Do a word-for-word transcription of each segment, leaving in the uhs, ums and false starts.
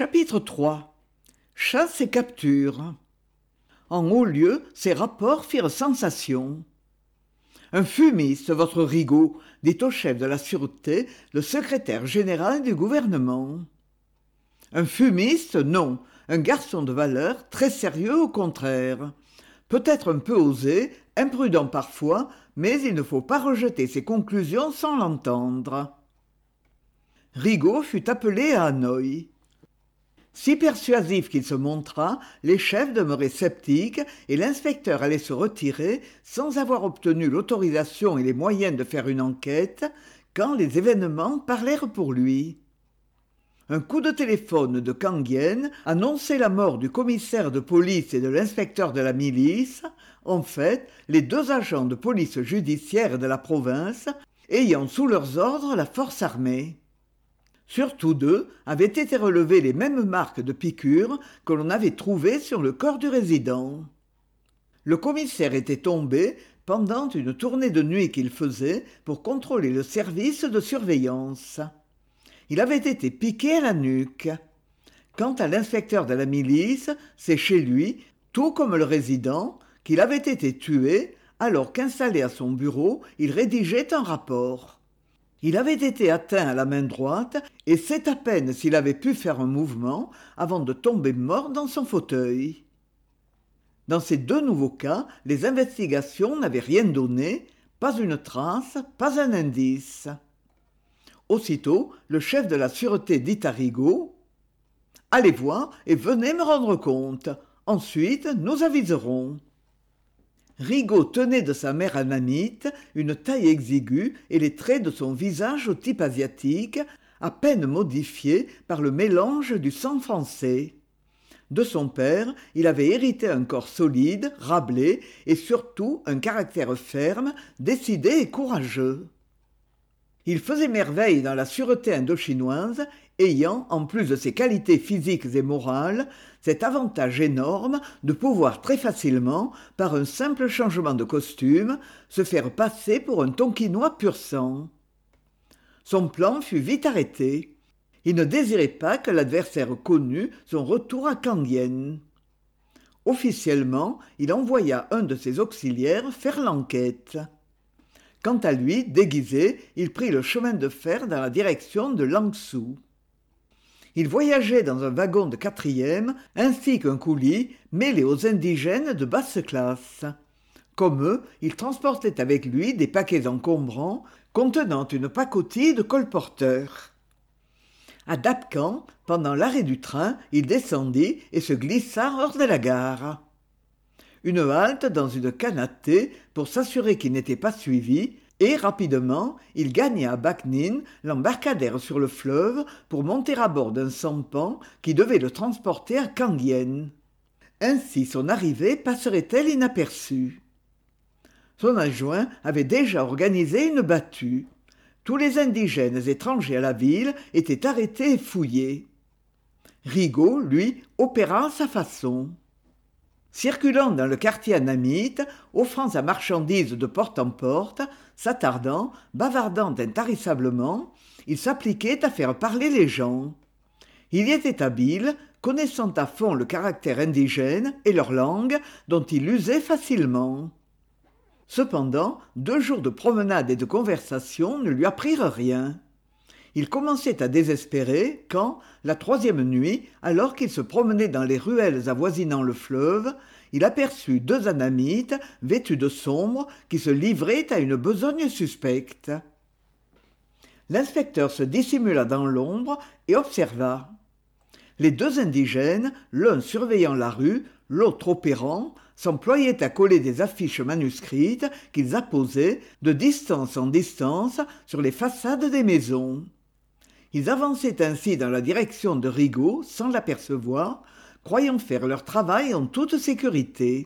Chapitre trois. Chasse et capture. En haut lieu, ces rapports firent sensation. Un fumiste, votre Rigaud, dit au chef de la sûreté, le secrétaire général du gouvernement. Un fumiste, non, un garçon de valeur, très sérieux au contraire. Peut-être un peu osé, imprudent parfois, mais il ne faut pas rejeter ses conclusions sans l'entendre. Rigaud fut appelé à Hanoï. Si persuasif qu'il se montra, les chefs demeuraient sceptiques et l'inspecteur allait se retirer sans avoir obtenu l'autorisation et les moyens de faire une enquête, quand les événements parlèrent pour lui. Un coup de téléphone de Canguienne annonçait la mort du commissaire de police et de l'inspecteur de la milice, en fait les deux agents de police judiciaire de la province, ayant sous leurs ordres la force armée. Sur tous deux avaient été relevées les mêmes marques de piqûres que l'on avait trouvées sur le corps du résident. Le commissaire était tombé pendant une tournée de nuit qu'il faisait pour contrôler le service de surveillance. Il avait été piqué à la nuque. Quant à l'inspecteur de la milice, c'est chez lui, tout comme le résident, qu'il avait été tué alors qu'installé à son bureau, il rédigeait un rapport. Il avait été atteint à la main droite et c'est à peine s'il avait pu faire un mouvement avant de tomber mort dans son fauteuil. Dans ces deux nouveaux cas, les investigations n'avaient rien donné, pas une trace, pas un indice. Aussitôt, le chef de la sûreté dit à Rigaud « Allez voir et venez me rendre compte. Ensuite, nous aviserons. » Rigaud tenait de sa mère anamite une taille exiguë et les traits de son visage au type asiatique, à peine modifiés par le mélange du sang français. De son père, il avait hérité un corps solide, râblé et surtout un caractère ferme, décidé et courageux. Il faisait merveille dans la sûreté indochinoise, ayant, en plus de ses qualités physiques et morales, cet avantage énorme de pouvoir très facilement, par un simple changement de costume, se faire passer pour un Tonkinois pur sang. Son plan fut vite arrêté. Il ne désirait pas que l'adversaire connût son retour à Canguienne. Officiellement, il envoya un de ses auxiliaires faire l'enquête. Quant à lui, déguisé, il prit le chemin de fer dans la direction de Lanxou. Il voyageait dans un wagon de quatrième, ainsi qu'un coulis mêlé aux indigènes de basse classe. Comme eux, il transportait avec lui des paquets encombrants contenant une pacotille de colporteurs. À Dapcan, pendant l'arrêt du train, il descendit et se glissa hors de la gare. Une halte dans une canne à thé pour s'assurer qu'il n'était pas suivi, et rapidement, il gagna à Backnine l'embarcadère sur le fleuve pour monter à bord d'un sampan qui devait le transporter à Canguienne. Ainsi son arrivée passerait-elle inaperçue. Son adjoint avait déjà organisé une battue. Tous les indigènes étrangers à la ville étaient arrêtés et fouillés. Rigaud, lui, opéra à sa façon. Circulant dans le quartier anamite, offrant sa marchandise de porte en porte, s'attardant, bavardant intarissablement, il s'appliquait à faire parler les gens. Il y était habile, connaissant à fond le caractère indigène et leur langue, dont il usait facilement. Cependant, deux jours de promenade et de conversation ne lui apprirent rien. Il commençait à désespérer quand, la troisième nuit, alors qu'il se promenait dans les ruelles avoisinant le fleuve, il aperçut deux anamites, vêtus de sombre, qui se livraient à une besogne suspecte. L'inspecteur se dissimula dans l'ombre et observa. Les deux indigènes, l'un surveillant la rue, l'autre opérant, s'employaient à coller des affiches manuscrites qu'ils apposaient, de distance en distance, sur les façades des maisons. Ils avançaient ainsi dans la direction de Rigaud sans l'apercevoir, croyant faire leur travail en toute sécurité.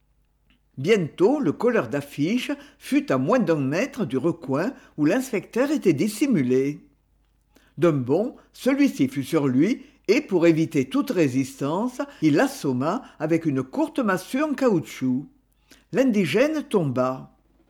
Bientôt, le colleur d'affiches fut à moins d'un mètre du recoin où l'inspecteur était dissimulé. D'un bond, celui-ci fut sur lui et, pour éviter toute résistance, il l'assomma avec une courte massue en caoutchouc. L'indigène tomba.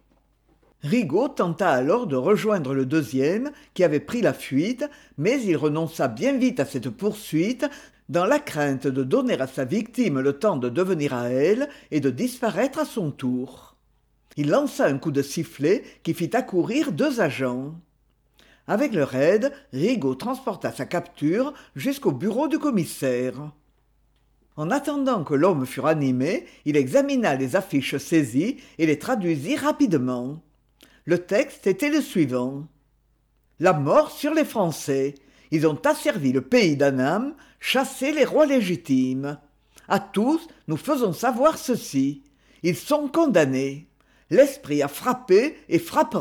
Rigaud tenta alors de rejoindre le deuxième, qui avait pris la fuite, mais il renonça bien vite à cette poursuite, dans la crainte de donner à sa victime le temps de devenir à elle et de disparaître à son tour. Il lança un coup de sifflet qui fit accourir deux agents. Avec leur aide, Rigaud transporta sa capture jusqu'au bureau du commissaire. En attendant que l'homme fût ranimé, il examina les affiches saisies et les traduisit rapidement. Le texte était le suivant. « La mort sur les Français. Ils ont asservi le pays d'Annam, chassé les rois légitimes. À tous, nous faisons savoir ceci. Ils sont condamnés. L'esprit a frappé et frappera. »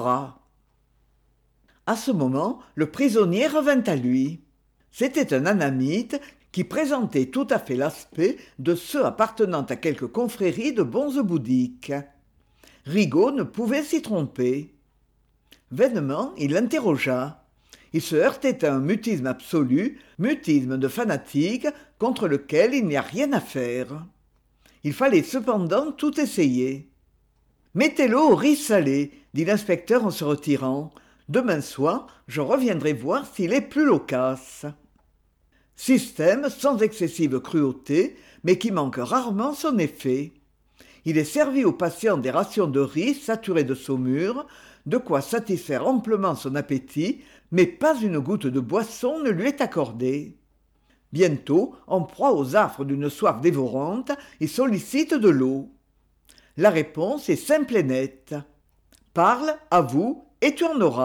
À ce moment, le prisonnier revint à lui. C'était un annamite qui présentait tout à fait l'aspect de ceux appartenant à quelque confrérie de bonzes bouddhiques. Rigaud ne pouvait s'y tromper. Vainement, il l'interrogea. Il se heurtait à un mutisme absolu, mutisme de fanatique, contre lequel il n'y a rien à faire. Il fallait cependant tout essayer. « Mettez-le au riz salé, dit l'inspecteur en se retirant. Demain soir, je reviendrai voir s'il est plus loquace. » Système sans excessive cruauté, mais qui manque rarement son effet. Il est servi aux patients des rations de riz saturées de saumure, de quoi satisfaire amplement son appétit, mais pas une goutte de boisson ne lui est accordée. Bientôt, en proie aux affres d'une soif dévorante, il sollicite de l'eau. La réponse est simple et nette. « Parle, avoue, et tu en auras. »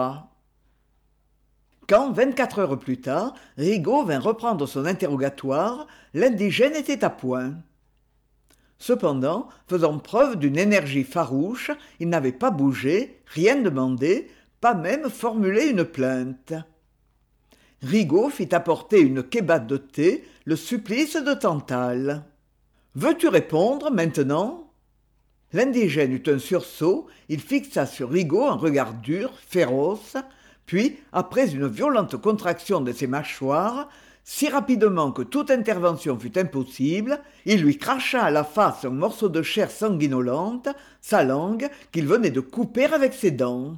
Quand, vingt-quatre heures plus tard, Rigaud vint reprendre son interrogatoire, l'indigène était à point. Cependant, faisant preuve d'une énergie farouche, il n'avait pas bougé, rien demandé, pas même formulé une plainte. Rigaud fit apporter une kébate de thé, le supplice de Tantale. « Veux-tu répondre maintenant ?» L'indigène eut un sursaut, il fixa sur Rigaud un regard dur, féroce, puis, après une violente contraction de ses mâchoires, si rapidement que toute intervention fut impossible, il lui cracha à la face un morceau de chair sanguinolente, sa langue, qu'il venait de couper avec ses dents.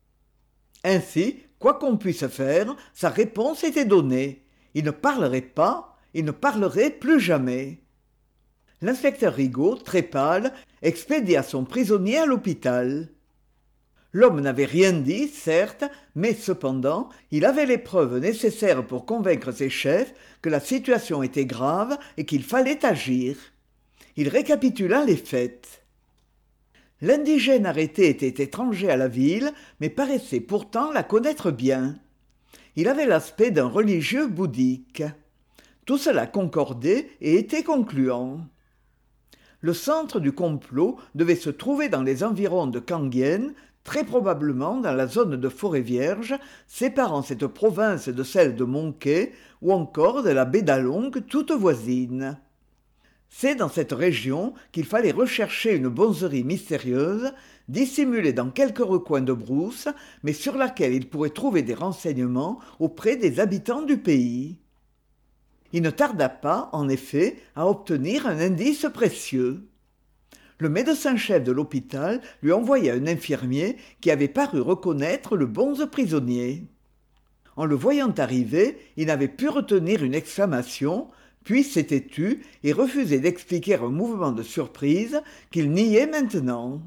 Ainsi, quoi qu'on puisse faire, sa réponse était donnée. Il ne parlerait pas, il ne parlerait plus jamais. L'inspecteur Rigaud, très pâle, expédia son prisonnier à l'hôpital. L'homme n'avait rien dit, certes, mais cependant, il avait les preuves nécessaires pour convaincre ses chefs que la situation était grave et qu'il fallait agir. Il récapitula les faits. L'indigène arrêté était étranger à la ville, mais paraissait pourtant la connaître bien. Il avait l'aspect d'un religieux bouddhique. Tout cela concordait et était concluant. Le centre du complot devait se trouver dans les environs de Kangyen, très probablement dans la zone de forêt vierge séparant cette province de celle de Monquet ou encore de la baie d'Along toute voisine. C'est dans cette région qu'il fallait rechercher une bonzerie mystérieuse, dissimulée dans quelques recoins de brousse, mais sur laquelle il pourrait trouver des renseignements auprès des habitants du pays. Il ne tarda pas, en effet, à obtenir un indice précieux. Le médecin-chef de l'hôpital lui envoya un infirmier qui avait paru reconnaître le bonze prisonnier. En le voyant arriver, il n'avait pu retenir une exclamation, puis s'était tu et refusait d'expliquer un mouvement de surprise qu'il niait maintenant.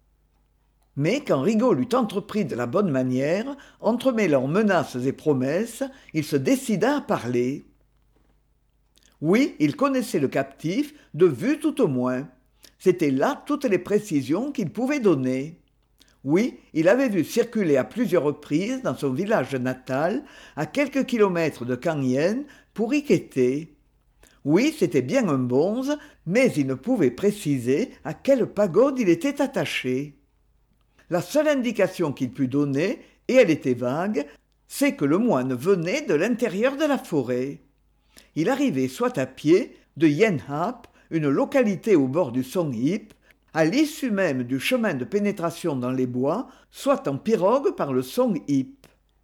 Mais quand Rigaud l'eut entrepris de la bonne manière, entremêlant menaces et promesses, il se décida à parler. Oui, il connaissait le captif, de vue tout au moins. C'étaient là toutes les précisions qu'il pouvait donner. Oui, il avait vu circuler à plusieurs reprises dans son village natal, à quelques kilomètres de Kangyen, pour y quêter. Oui, c'était bien un bonze, mais il ne pouvait préciser à quelle pagode il était attaché. La seule indication qu'il put donner, et elle était vague, c'est que le moine venait de l'intérieur de la forêt. Il arrivait soit à pied, de Yenhap, une localité au bord du Songhip, à l'issue même du chemin de pénétration dans les bois, soit en pirogue par le Songhip.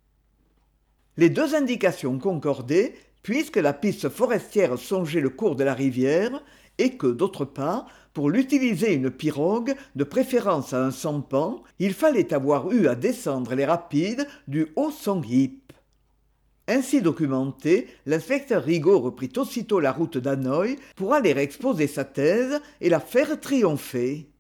Les deux indications concordaient, puisque la piste forestière songeait le cours de la rivière, et que, d'autre part, pour l'utiliser une pirogue, de préférence à un sampan, il fallait avoir eu à descendre les rapides du haut Songhip. Ainsi documenté, l'inspecteur Rigaud reprit aussitôt la route d'Hanoï pour aller exposer sa thèse et la faire triompher.